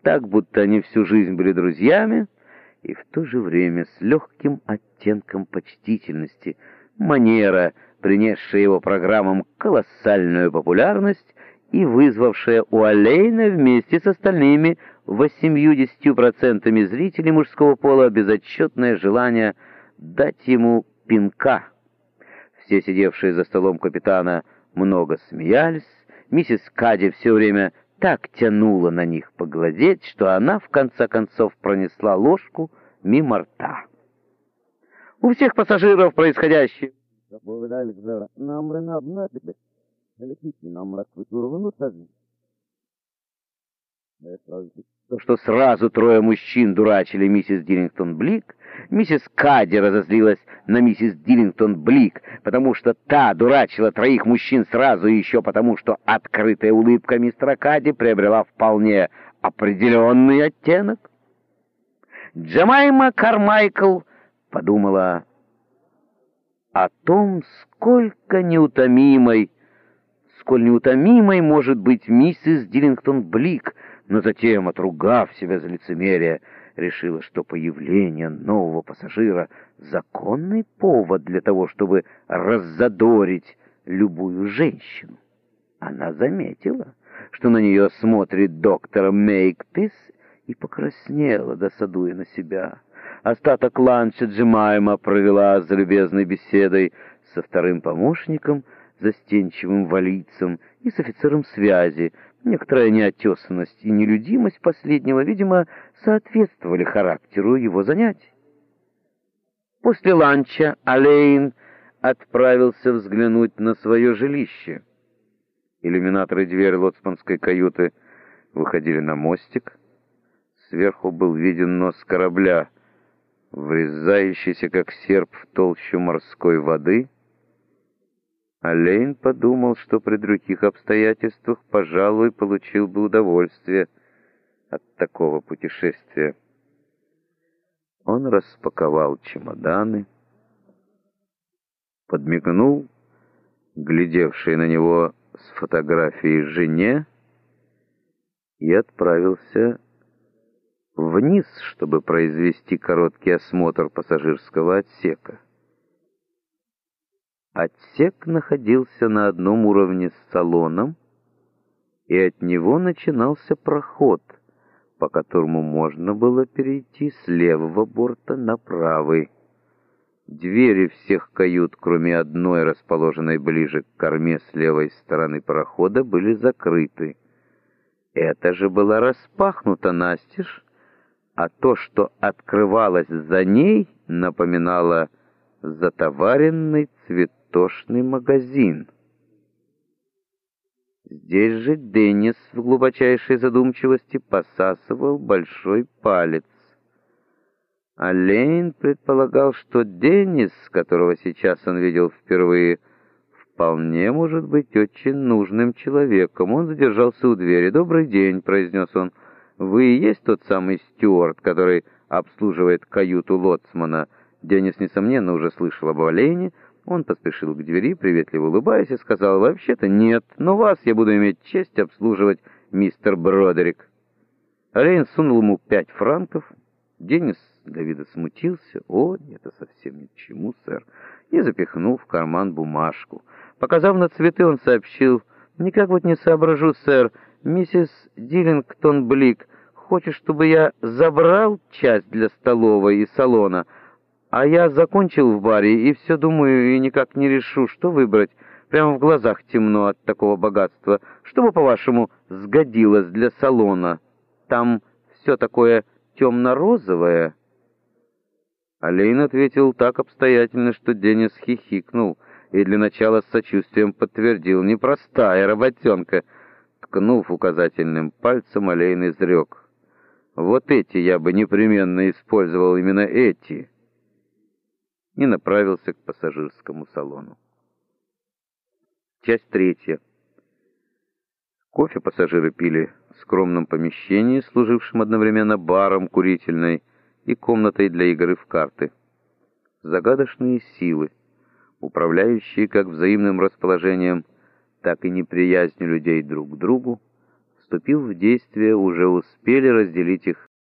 так, будто они всю жизнь были друзьями, и в то же время с легким оттенком почтительности, манера, принесшая его программам колоссальную популярность и вызвавшая у Олейна вместе с остальными 80% зрителей мужского пола безотчетное желание дать ему пинка. Все сидевшие за столом капитана много смеялись, миссис Кадди все время так тянула на них поглазеть, что она в конце концов пронесла ложку мимо рта. У всех пассажиров происходящее то, что сразу трое мужчин дурачили миссис Диллингтон-Блик, миссис Кадди разозлилась на миссис Диллингтон-Блик, потому что та дурачила троих мужчин сразу, и еще потому, что открытая улыбка мистера Кадди приобрела вполне определенный оттенок. Джемайма Кармайкл подумала о том, сколь неутомимой может быть миссис Диллингтон-Блик, но затем, отругав себя за лицемерие, решила, что появление нового пассажира — законный повод для того, чтобы раззадорить любую женщину. Она заметила, что на нее смотрит доктор Мейкпис, и покраснела, досадуя на себя. Остаток ланча Джемайма провела за любезной беседой со вторым помощником, застенчивым валийцем, и с офицером связи. Некоторая неотесанность и нелюдимость последнего, видимо, соответствовали характеру его занятий. После ланча Олейн отправился взглянуть на свое жилище. Иллюминатор и дверь лоцманской каюты выходили на мостик. Сверху был виден нос корабля, врезающийся как серп в толщу морской воды. Олейн подумал, что при других обстоятельствах, пожалуй, получил бы удовольствие от такого путешествия. Он распаковал чемоданы, подмигнул глядевшей на него с фотографией жене и отправился вниз, чтобы произвести короткий осмотр пассажирского отсека. Отсек находился на одном уровне с салоном, и от него начинался проход, по которому можно было перейти с левого борта на правый. Двери всех кают, кроме одной, расположенной ближе к корме с левой стороны парохода, были закрыты. Эта же была распахнута настежь, а то, что открывалось за ней, напоминало затоваренный цветочный магазин. Здесь же Деннис в глубочайшей задумчивости посасывал большой палец. Олейн предполагал, что Деннис, которого сейчас он видел впервые, вполне может быть очень нужным человеком. Он задержался у двери. «Добрый день», — произнес он. «Вы и есть тот самый стюарт, который обслуживает каюту лоцмана?» Деннис, несомненно, уже слышал об Олейне. Он поспешил к двери, приветливо улыбаясь, и сказал: «Вообще-то нет, но вас я буду иметь честь обслуживать, мистер Бродерик». Олейн сунул ему 5 франков. Деннис для вида смутился. «О, это совсем ни к чему, сэр», и запихнул в карман бумажку. Показав на цветы, он сообщил: «Никак вот не соображу, сэр, миссис Диллингтон-Блик хочет, чтобы я забрал часть для столовой и салона, а я закончил в баре и все думаю и никак не решу, что выбрать. Прямо в глазах темно от такого богатства. Что бы, по-вашему, сгодилось для салона? Там все такое темно-розовое». Олейн ответил так обстоятельно, что Деннис хихикнул и для начала с сочувствием подтвердил: «Непростая работенка». Ткнув указательным пальцем, Олейн изрек: «Вот эти я бы непременно использовал, именно эти», и направился к пассажирскому салону. Часть 3. Кофе пассажиры пили в скромном помещении, служившем одновременно баром, курительной и комнатой для игры в карты. Загадочные силы, управляющие как взаимным расположением, так и неприязнью людей друг к другу, вступив в действие, уже успели разделить их